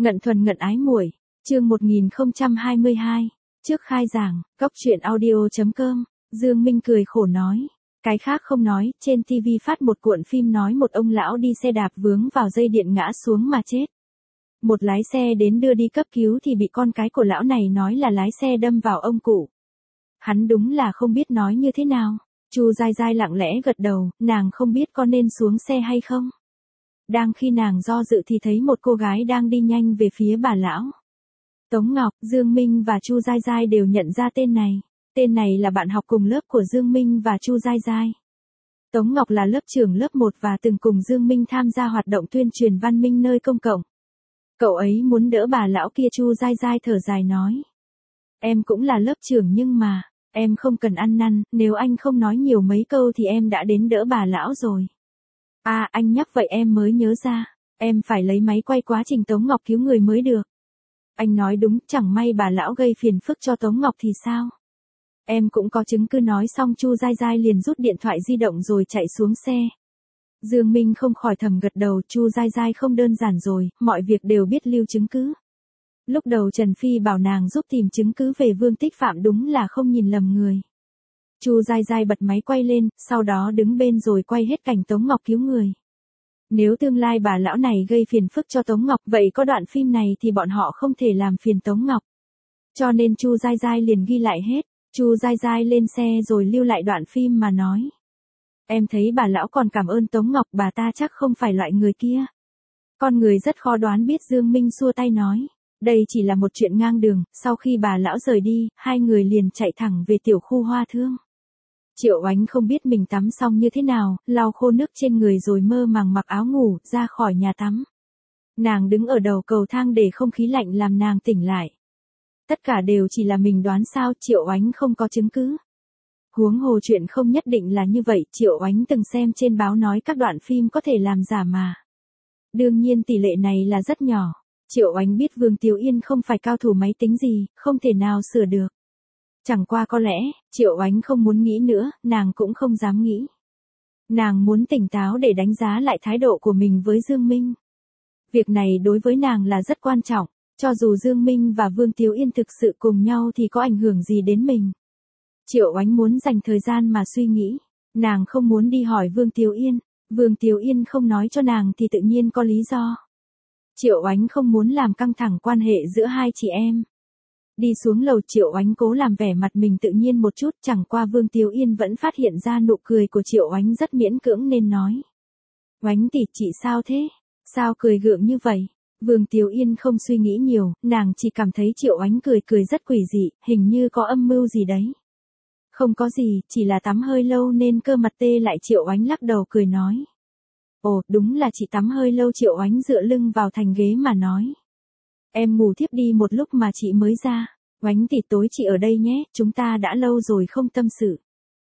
Ngận thuần ngận ái muội, chương 1022, trước khai giảng, cóc truyện audio.com, Dương Minh cười khổ nói. Cái khác không nói, trên TV phát một cuộn phim nói một ông lão đi xe đạp vướng vào dây điện ngã xuống mà chết. Một lái xe đến đưa đi cấp cứu thì bị con cái của lão này nói là lái xe đâm vào ông cụ. Hắn đúng là không biết nói như thế nào. Chu Giai Giai lặng lẽ gật đầu, nàng không biết có nên xuống xe hay không. Đang khi nàng do dự thì thấy một cô gái đang đi nhanh về phía bà lão. Tống Ngọc, Dương Minh và Chu Giai Giai đều nhận ra tên này. Tên này là bạn học cùng lớp của Dương Minh và Chu Giai Giai. Tống Ngọc là lớp trưởng lớp 1 và từng cùng Dương Minh tham gia hoạt động tuyên truyền văn minh nơi công cộng. Cậu ấy muốn đỡ bà lão kia. Chu Giai Giai thở dài nói. Em cũng là lớp trưởng nhưng mà, em không cần ăn năn, nếu anh không nói nhiều mấy câu thì em đã đến đỡ bà lão rồi. À, anh nhắc vậy em mới nhớ ra, em phải lấy máy quay quá trình Tống Ngọc cứu người mới được. Anh nói đúng, chẳng may bà lão gây phiền phức cho Tống Ngọc thì sao? Em cũng có chứng cứ. Nói xong Chu Giai Giai liền rút điện thoại di động rồi chạy xuống xe. Dương Minh không khỏi thầm gật đầu. Chu Giai Giai không đơn giản rồi, mọi việc đều biết lưu chứng cứ. Lúc đầu Trần Phi bảo nàng giúp tìm chứng cứ về Vương Tích Phạm đúng là không nhìn lầm người. Chu Giai Giai bật máy quay lên, sau đó đứng bên rồi quay hết cảnh Tống Ngọc cứu người. Nếu tương lai bà lão này gây phiền phức cho Tống Ngọc, vậy có đoạn phim này thì bọn họ không thể làm phiền Tống Ngọc. Cho nên Chu Giai Giai liền ghi lại hết. Chu Giai Giai lên xe rồi lưu lại đoạn phim mà nói. Em thấy bà lão còn cảm ơn Tống Ngọc, bà ta chắc không phải loại người kia. Con người rất khó đoán. Biết. Dương Minh xua tay nói. Đây chỉ là một chuyện ngang đường. Sau khi bà lão rời đi, hai người liền chạy thẳng về tiểu khu Hoa Thương. Triệu Oánh không biết mình tắm xong như thế nào, lau khô nước trên người rồi mơ màng mặc áo ngủ, ra khỏi nhà tắm. Nàng đứng ở đầu cầu thang để không khí lạnh làm nàng tỉnh lại. Tất cả đều chỉ là mình đoán sao. Triệu Oánh không có chứng cứ. Huống hồ chuyện không nhất định là như vậy. Triệu Oánh từng xem trên báo nói các đoạn phim có thể làm giả mà. Đương nhiên tỷ lệ này là rất nhỏ. Triệu Oánh biết Vương Tiếu Yên không phải cao thủ máy tính gì, không thể nào sửa được. Chẳng qua có lẽ, Triệu Oánh không muốn nghĩ nữa, nàng cũng không dám nghĩ. Nàng muốn tỉnh táo để đánh giá lại thái độ của mình với Dương Minh. Việc này đối với nàng là rất quan trọng, cho dù Dương Minh và Vương Tiếu Yên thực sự cùng nhau thì có ảnh hưởng gì đến mình. Triệu Oánh muốn dành thời gian mà suy nghĩ, nàng không muốn đi hỏi Vương Tiếu Yên. Vương Tiếu Yên không nói cho nàng thì tự nhiên có lý do. Triệu Oánh không muốn làm căng thẳng quan hệ giữa hai chị em. Đi xuống lầu Triệu Oánh cố làm vẻ mặt mình tự nhiên một chút, chẳng qua Vương Tiếu Yên vẫn phát hiện ra nụ cười của Triệu Oánh rất miễn cưỡng nên nói. Oánh tỷ, chị sao thế? Sao cười gượng như vậy? Vương Tiếu Yên không suy nghĩ nhiều, nàng chỉ cảm thấy Triệu Oánh cười rất quỷ dị, hình như có âm mưu gì đấy. Không có gì, chỉ là tắm hơi lâu nên cơ mặt tê lại. Triệu Oánh lắc đầu cười nói. Ồ, đúng là chị tắm hơi lâu. Triệu Oánh dựa lưng vào thành ghế mà nói. Em ngủ thiếp đi một lúc mà chị mới ra. Oánh tỷ, tối chị ở đây nhé, chúng ta đã lâu rồi không tâm sự.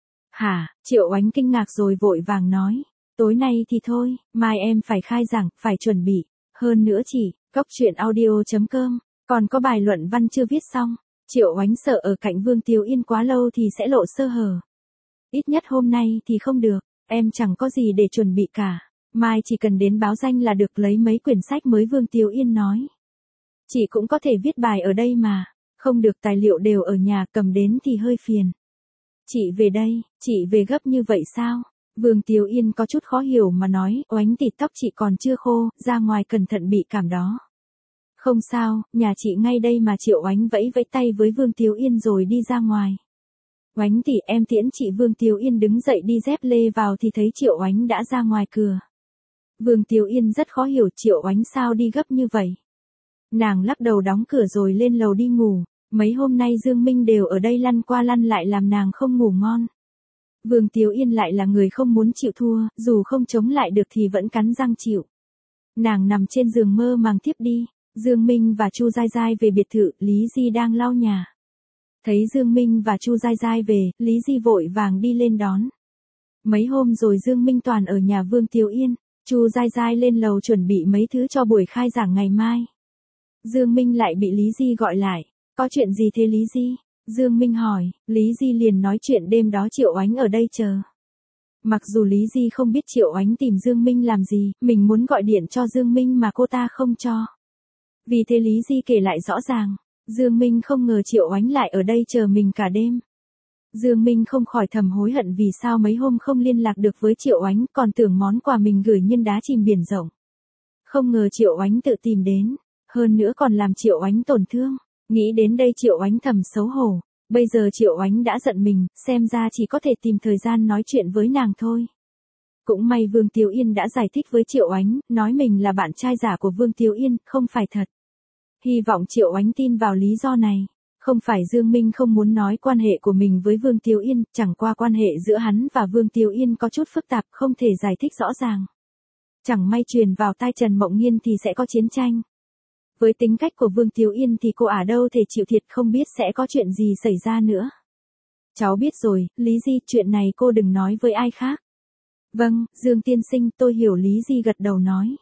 Hả? Triệu Oánh kinh ngạc rồi vội vàng nói. Tối nay thì thôi, mai em phải khai giảng, phải chuẩn bị. Hơn nữa chị, cóc truyện audio.com, còn có bài luận văn chưa viết xong. Triệu Oánh sợ ở cạnh Vương Tiếu Yên quá lâu thì sẽ lộ sơ hở. Ít nhất hôm nay thì không được, em chẳng có gì để chuẩn bị cả. Mai chỉ cần đến báo danh là được, lấy mấy quyển sách mới. Vương Tiếu Yên nói. Chị cũng có thể viết bài ở đây mà. Không được, tài liệu đều ở nhà, cầm đến thì hơi phiền. Chị về đây, chị về gấp như vậy sao? Vương Tiếu Yên có chút khó hiểu mà nói. Oánh tỷ, tóc chị còn chưa khô, ra ngoài cẩn thận bị cảm đó. Không sao, nhà chị ngay đây mà. Triệu Oánh vẫy vẫy tay với Vương Tiếu Yên rồi đi ra ngoài. Oánh tỷ, em tiễn chị. Vương Tiếu Yên đứng dậy đi dép lê vào thì thấy Triệu Oánh đã ra ngoài cửa. Vương Tiếu Yên rất khó hiểu Triệu Oánh sao đi gấp như vậy. Nàng lắc đầu đóng cửa rồi lên lầu đi ngủ. Mấy hôm nay Dương Minh đều ở đây lăn qua lăn lại làm nàng không ngủ ngon. Vương Tiếu Yên lại là người không muốn chịu thua, dù không chống lại được thì vẫn cắn răng chịu. Nàng nằm trên giường mơ màng thiếp đi. Dương Minh và Chu Giai Giai về biệt thự, Lý Di đang lau nhà. Thấy Dương Minh và Chu Giai Giai về, Lý Di vội vàng đi lên đón. Mấy hôm rồi Dương Minh toàn ở nhà Vương Tiếu Yên, Chu Giai Giai lên lầu chuẩn bị mấy thứ cho buổi khai giảng ngày mai. Dương Minh lại bị Lý Di gọi lại. Có chuyện gì thế Lý Di? Dương Minh hỏi. Lý Di liền nói chuyện đêm đó Triệu Oánh ở đây chờ. Mặc dù Lý Di không biết Triệu Oánh tìm Dương Minh làm gì, mình muốn gọi điện cho Dương Minh mà cô ta không cho. Vì thế Lý Di kể lại rõ ràng, Dương Minh không ngờ Triệu Oánh lại ở đây chờ mình cả đêm. Dương Minh không khỏi thầm hối hận vì sao mấy hôm không liên lạc được với Triệu Oánh, còn tưởng món quà mình gửi nhân đá chìm biển rộng. Không ngờ Triệu Oánh tự tìm đến, hơn nữa còn làm Triệu Oánh tổn thương. Nghĩ đến đây Triệu Oánh thầm xấu hổ, bây giờ Triệu Oánh đã giận mình, xem ra chỉ có thể tìm thời gian nói chuyện với nàng thôi. Cũng may Vương Tiếu Yên đã giải thích với Triệu Oánh, nói mình là bạn trai giả của Vương Tiếu Yên, không phải thật. Hy vọng Triệu Oánh tin vào lý do này. Không phải Dương Minh không muốn nói quan hệ của mình với Vương Tiếu Yên, chẳng qua quan hệ giữa hắn và Vương Tiếu Yên có chút phức tạp, không thể giải thích rõ ràng. Chẳng may truyền vào tai Trần Mộng Nghiên thì sẽ có chiến tranh. Với tính cách của Vương Tiếu Yên thì cô đâu thể chịu thiệt, không biết sẽ có chuyện gì xảy ra nữa. Cháu biết rồi, Lý Di, chuyện này cô đừng nói với ai khác. Vâng, Dương tiên sinh, tôi hiểu. Lý Di gật đầu nói.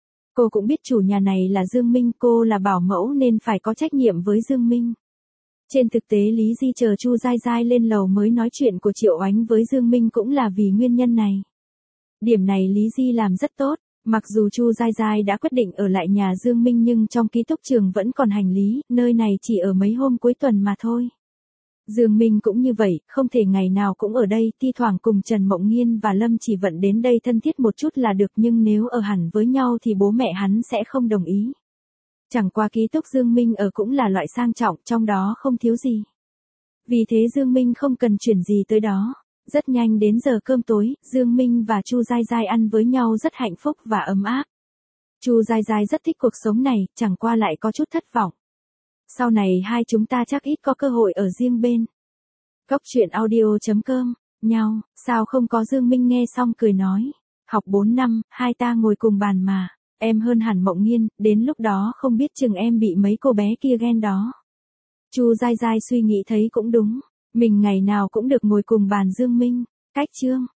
Cô cũng biết chủ nhà này là Dương Minh, cô là bảo mẫu nên phải có trách nhiệm với Dương Minh. Trên thực tế Lý Di chờ Chu Giai Giai lên lầu mới nói chuyện của Triệu Oánh với Dương Minh cũng là vì nguyên nhân này. Điểm này Lý Di làm rất tốt, mặc dù Chu Giai Giai đã quyết định ở lại nhà Dương Minh nhưng trong ký túc trường vẫn còn hành lý, nơi này chỉ ở mấy hôm cuối tuần mà thôi. Dương Minh cũng như vậy, không thể ngày nào cũng ở đây, thi thoảng cùng Trần Mộng Nghiên và Lâm Chỉ Vận đến đây thân thiết một chút là được, nhưng nếu ở hẳn với nhau thì bố mẹ hắn sẽ không đồng ý. Chẳng qua ký túc Dương Minh ở cũng là loại sang trọng, trong đó không thiếu gì. Vì thế Dương Minh không cần chuyển gì tới đó. Rất nhanh đến giờ cơm tối, Dương Minh và Chu Giai Giai ăn với nhau rất hạnh phúc và ấm áp. Chu Giai Giai rất thích cuộc sống này, chẳng qua lại có chút thất vọng. Sau này hai chúng ta chắc ít có cơ hội ở riêng bên. Góc truyện audio.com, nhau, sao không có. Dương Minh nghe xong cười nói. Học 4 năm, hai ta ngồi cùng bàn mà. Em hơn hẳn Mộng Nghiên, đến lúc đó không biết chừng em bị mấy cô bé kia ghen đó. Chu Giai Giai suy nghĩ thấy cũng đúng. Mình ngày nào cũng được ngồi cùng bàn Dương Minh. Cách chương.